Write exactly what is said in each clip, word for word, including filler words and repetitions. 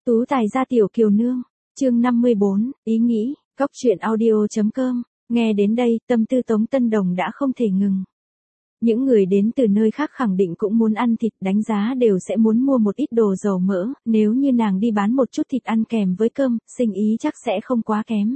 Tú tài gia tiểu kiều nương, chương năm mươi bốn, ý nghĩ, góc truyện audio.com, nghe đến đây tâm tư Tống Tân Đồng đã không thể ngừng. Những người đến từ nơi khác khẳng định cũng muốn ăn thịt, đánh giá đều sẽ muốn mua một ít đồ dầu mỡ, nếu như nàng đi bán một chút thịt ăn kèm với cơm, sinh ý chắc sẽ không quá kém.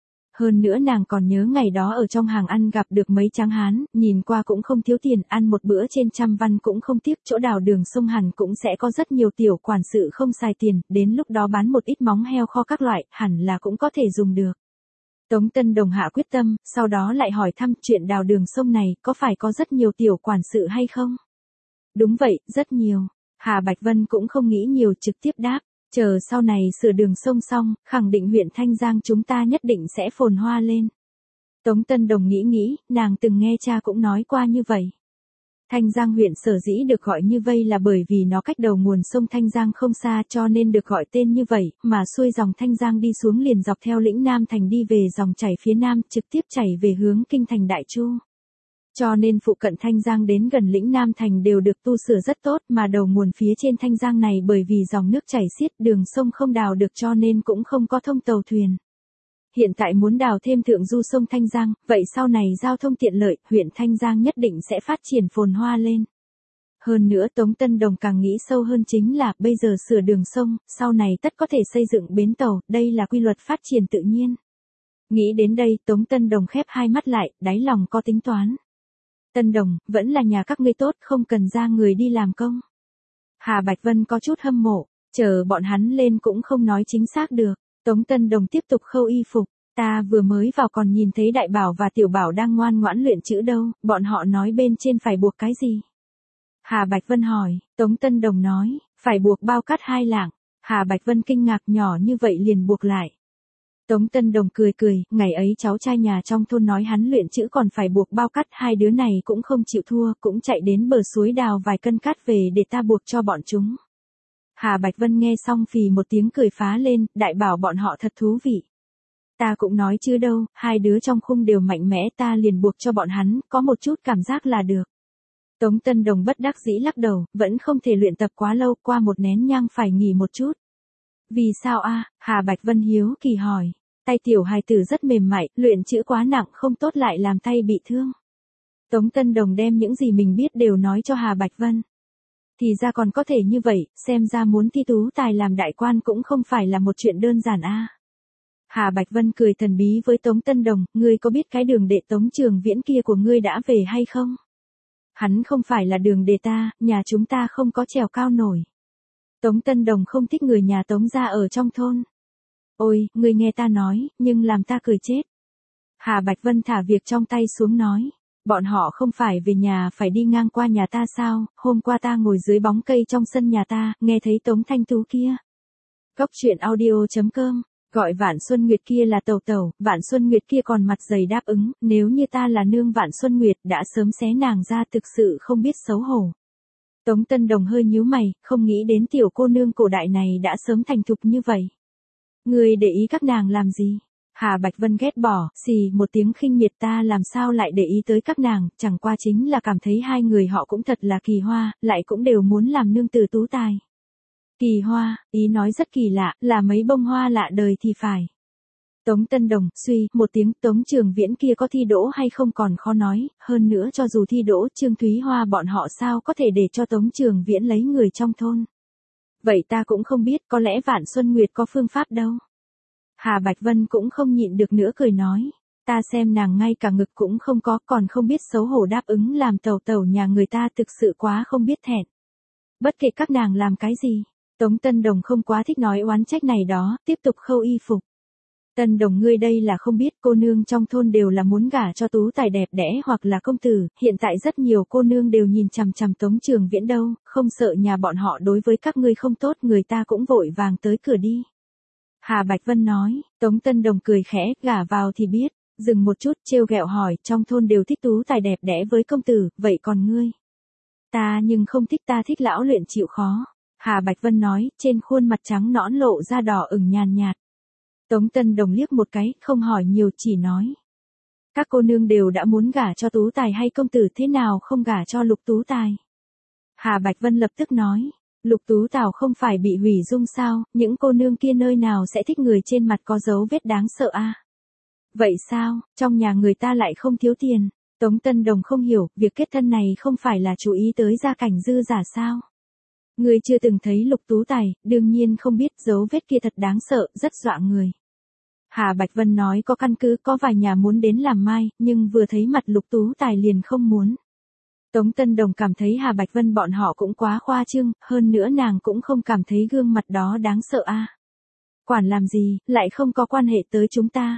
Hơn nữa nàng còn nhớ ngày đó ở trong hàng ăn gặp được mấy tráng hán, nhìn qua cũng không thiếu tiền, ăn một bữa trên trăm văn cũng không tiếc, chỗ đào đường sông hẳn cũng sẽ có rất nhiều tiểu quản sự không xài tiền, đến lúc đó bán một ít móng heo kho các loại, hẳn là cũng có thể dùng được. Tống Tân Đồng hạ quyết tâm, sau đó lại hỏi thăm chuyện đào đường sông này, có phải có rất nhiều tiểu quản sự hay không? Đúng vậy, rất nhiều. Hà Bạch Vân cũng không nghĩ nhiều, trực tiếp đáp. Chờ sau này sửa đường sông xong, khẳng định huyện Thanh Giang chúng ta nhất định sẽ phồn hoa lên. Tống Tân Đồng nghĩ nghĩ, nàng từng nghe cha cũng nói qua như vậy. Thanh Giang huyện sở dĩ được gọi như vây là bởi vì nó cách đầu nguồn sông Thanh Giang không xa cho nên được gọi tên như vậy, mà xuôi dòng Thanh Giang đi xuống liền dọc theo lĩnh Nam Thành đi về dòng chảy phía Nam, trực tiếp chảy về hướng kinh thành Đại Chu. Cho nên phụ cận Thanh Giang đến gần lĩnh Nam Thành đều được tu sửa rất tốt, mà đầu nguồn phía trên Thanh Giang này bởi vì dòng nước chảy xiết, đường sông không đào được cho nên cũng không có thông tàu thuyền. Hiện tại muốn đào thêm thượng du sông Thanh Giang, vậy sau này giao thông tiện lợi, huyện Thanh Giang nhất định sẽ phát triển phồn hoa lên. Hơn nữa Tống Tân Đồng càng nghĩ sâu hơn chính là, bây giờ sửa đường sông, sau này tất có thể xây dựng bến tàu, đây là quy luật phát triển tự nhiên. Nghĩ đến đây, Tống Tân Đồng khép hai mắt lại, đáy lòng có tính toán. Tân Đồng, vẫn là nhà các ngươi tốt, không cần ra người đi làm công. Hà Bạch Vân có chút hâm mộ, chờ bọn hắn lên cũng không nói chính xác được. Tống Tân Đồng tiếp tục khâu y phục, ta vừa mới vào còn nhìn thấy Đại Bảo và Tiểu Bảo đang ngoan ngoãn luyện chữ đâu, bọn họ nói bên trên phải buộc cái gì? Hà Bạch Vân hỏi, Tống Tân Đồng nói, phải buộc bao cát hai lạng. Hà Bạch Vân kinh ngạc, nhỏ như vậy liền buộc lại. Tống Tân Đồng cười cười, ngày ấy cháu trai nhà trong thôn nói hắn luyện chữ còn phải buộc bao cát, hai đứa này cũng không chịu thua, cũng chạy đến bờ suối đào vài cân cát về để ta buộc cho bọn chúng. Hà Bạch Vân nghe xong phì một tiếng cười phá lên, Đại Bảo bọn họ thật thú vị. Ta cũng nói chứ đâu, hai đứa trong khung đều mạnh mẽ, ta liền buộc cho bọn hắn, có một chút cảm giác là được. Tống Tân Đồng bất đắc dĩ lắc đầu, vẫn không thể luyện tập quá lâu, qua một nén nhang phải nghỉ một chút. Vì sao a? Hà Bạch Vân hiếu kỳ hỏi. Tay tiểu hài tử rất mềm mại, luyện chữ quá nặng không tốt lại làm tay bị thương. Tống Tân Đồng đem những gì mình biết đều nói cho Hà Bạch Vân. Thì ra còn có thể như vậy, xem ra muốn thi tú tài làm đại quan cũng không phải là một chuyện đơn giản a. Hà Bạch Vân cười thần bí với Tống Tân Đồng, ngươi có biết cái đường đệ Tống Trường Viễn kia của ngươi đã về hay không? Hắn không phải là đường đệ ta, nhà chúng ta không có trèo cao nổi. Tống Tân Đồng không thích người nhà Tống gia ở trong thôn. Ôi, ngươi nghe ta nói, nhưng làm ta cười chết. Hà Bạch Vân thả việc trong tay xuống nói. Bọn họ không phải về nhà phải đi ngang qua nhà ta sao, hôm qua ta ngồi dưới bóng cây trong sân nhà ta, nghe thấy Tống Thanh Tú kia. Góc truyện audio.com, gọi Vạn Xuân Nguyệt kia là tẩu tẩu, Vạn Xuân Nguyệt kia còn mặt dày đáp ứng, nếu như ta là nương Vạn Xuân Nguyệt đã sớm xé nàng ra, thực sự không biết xấu hổ. Tống Tân Đồng hơi nhíu mày, không nghĩ đến tiểu cô nương cổ đại này đã sớm thành thục như vậy. Ngươi để ý các nàng làm gì? Hà Bạch Vân ghét bỏ, xì một tiếng khinh miệt, ta làm sao lại để ý tới các nàng, chẳng qua chính là cảm thấy hai người họ cũng thật là kỳ hoa, lại cũng đều muốn làm nương tử tú tài. Kỳ hoa, ý nói rất kỳ lạ, là mấy bông hoa lạ đời thì phải. Tống Tân Đồng, suy, một tiếng, Tống Trường Viễn kia có thi đỗ hay không còn khó nói, hơn nữa cho dù thi đỗ, Trương Thúy Hoa bọn họ sao có thể để cho Tống Trường Viễn lấy người trong thôn. Vậy ta cũng không biết, có lẽ Vạn Xuân Nguyệt có phương pháp đâu. Hà Bạch Vân cũng không nhịn được nữa cười nói, ta xem nàng ngay cả ngực cũng không có, còn không biết xấu hổ đáp ứng làm tẩu tẩu nhà người ta, thực sự quá không biết thẹn. Bất kể các nàng làm cái gì, Tống Tân Đồng không quá thích nói oán trách này đó, tiếp tục khâu y phục. Tân Đồng, ngươi đây là không biết, cô nương trong thôn đều là muốn gả cho tú tài đẹp đẽ hoặc là công tử, hiện tại rất nhiều cô nương đều nhìn chằm chằm Tống Trường Viễn đâu, không sợ nhà bọn họ đối với các ngươi không tốt, người ta cũng vội vàng tới cửa đi. Hà Bạch Vân nói, Tống Tân Đồng cười khẽ, gả vào thì biết, dừng một chút, trêu ghẹo hỏi, trong thôn đều thích tú tài đẹp đẽ với công tử, vậy còn ngươi? Ta nhưng không thích, ta thích lão luyện chịu khó. Hà Bạch Vân nói, trên khuôn mặt trắng nõn lộ ra đỏ ửng nhàn nhạt. Tống Tân Đồng liếc một cái, không hỏi nhiều, chỉ nói. Các cô nương đều đã muốn gả cho tú tài hay công tử, thế nào không gả cho Lục tú tài? Hà Bạch Vân lập tức nói, Lục Tú Tào không phải bị hủy dung sao, những cô nương kia nơi nào sẽ thích người trên mặt có dấu vết đáng sợ a? Vậy sao, trong nhà người ta lại không thiếu tiền? Tống Tân Đồng không hiểu, việc kết thân này không phải là chú ý tới gia cảnh dư giả sao? Người chưa từng thấy Lục Tú Tài, đương nhiên không biết dấu vết kia thật đáng sợ, rất dọa người. Hà Bạch Vân nói có căn cứ, có vài nhà muốn đến làm mai, nhưng vừa thấy mặt Lục Tú Tài liền không muốn. Tống Tân Đồng cảm thấy Hà Bạch Vân bọn họ cũng quá khoa trương, hơn nữa nàng cũng không cảm thấy gương mặt đó đáng sợ a. Quản làm gì, lại không có quan hệ tới chúng ta.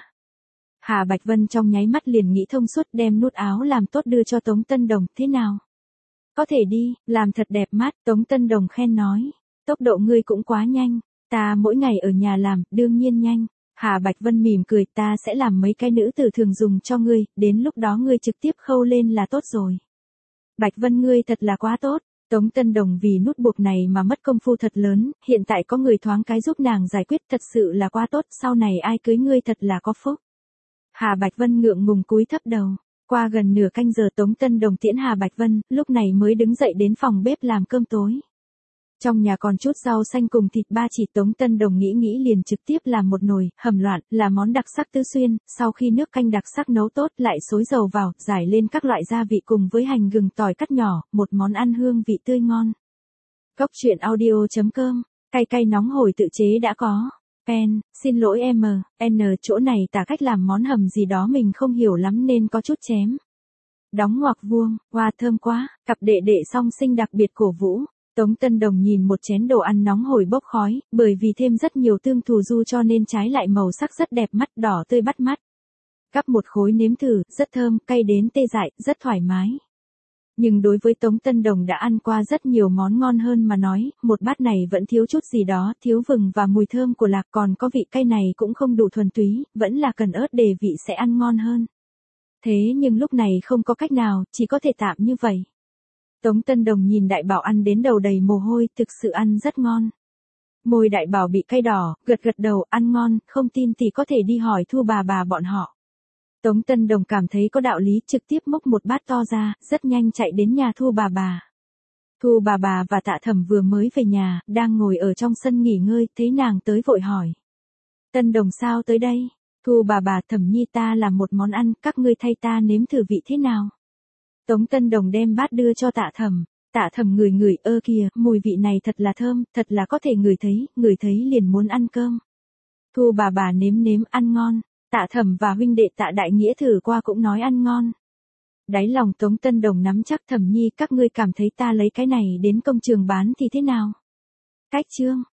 Hà Bạch Vân trong nháy mắt liền nghĩ thông suốt, đem nút áo làm tốt đưa cho Tống Tân Đồng, thế nào? Có thể đi, làm thật đẹp mắt, Tống Tân Đồng khen nói. Tốc độ ngươi cũng quá nhanh, ta mỗi ngày ở nhà làm, đương nhiên nhanh. Hà Bạch Vân mỉm cười, ta sẽ làm mấy cái nữ tử thường dùng cho ngươi, đến lúc đó ngươi trực tiếp khâu lên là tốt rồi. Bạch Vân ngươi thật là quá tốt. Tống Tân Đồng vì nút buộc này mà mất công phu thật lớn, hiện tại có người thoáng cái giúp nàng giải quyết thật sự là quá tốt, sau này ai cưới ngươi thật là có phúc. Hà Bạch Vân ngượng ngùng cúi thấp đầu. Qua gần nửa canh giờ Tống Tân Đồng tiễn Hà Bạch Vân, lúc này mới đứng dậy đến phòng bếp làm cơm tối. Trong nhà còn chút rau xanh cùng thịt ba chỉ, Tống Tân Đồng nghĩ nghĩ liền trực tiếp làm một nồi, hầm loạn, là món đặc sắc tứ xuyên, sau khi nước canh đặc sắc nấu tốt lại xối dầu vào, rải lên các loại gia vị cùng với hành gừng tỏi cắt nhỏ, một món ăn hương vị tươi ngon. Cốc truyện audio chấm com, cay cay nóng hổi tự chế đã có. Pen, xin lỗi em, N chỗ này tả cách làm món hầm gì đó mình không hiểu lắm nên có chút chém. Đóng ngoặc vuông, hoa thơm quá, cặp đệ đệ song sinh đặc biệt cổ vũ. Tống Tân Đồng nhìn một chén đồ ăn nóng hổi bốc khói, bởi vì thêm rất nhiều tương thù du cho nên trái lại màu sắc rất đẹp mắt, đỏ tươi bắt mắt. Cắp một khối nếm thử, rất thơm, cay đến tê dại, rất thoải mái. Nhưng đối với Tống Tân Đồng đã ăn qua rất nhiều món ngon hơn mà nói, một bát này vẫn thiếu chút gì đó, thiếu vừng và mùi thơm của lạc, còn có vị cay này cũng không đủ thuần túy, vẫn là cần ớt để vị sẽ ăn ngon hơn. Thế nhưng lúc này không có cách nào, chỉ có thể tạm như vậy. Tống Tân Đồng nhìn Đại Bảo ăn đến đầu đầy mồ hôi, thực sự ăn rất ngon. Môi Đại Bảo bị cay đỏ, gật gật đầu, ăn ngon, không tin thì có thể đi hỏi Thu bà bà bọn họ. Tống Tân Đồng cảm thấy có đạo lý, trực tiếp múc một bát to ra, rất nhanh chạy đến nhà Thu bà bà. Thu bà bà và Tạ Thẩm vừa mới về nhà, đang ngồi ở trong sân nghỉ ngơi, thấy nàng tới vội hỏi. Tân Đồng sao tới đây? Thu bà bà, Thẩm nhi ta làm một món ăn, các ngươi thay ta nếm thử vị thế nào? Tống Tân Đồng đem bát đưa cho Tạ Thẩm. Tạ Thẩm ngửi ngửi, ơ kìa, mùi vị này thật là thơm, thật là có thể ngửi thấy, ngửi thấy liền muốn ăn cơm. Thu bà bà nếm nếm, ăn ngon. Tạ Thẩm và huynh đệ Tạ Đại Nghĩa thử qua cũng nói ăn ngon. Đáy lòng Tống Tân Đồng nắm chắc, Thẩm nhi các ngươi cảm thấy ta lấy cái này đến công trường bán thì thế nào? Cách chương.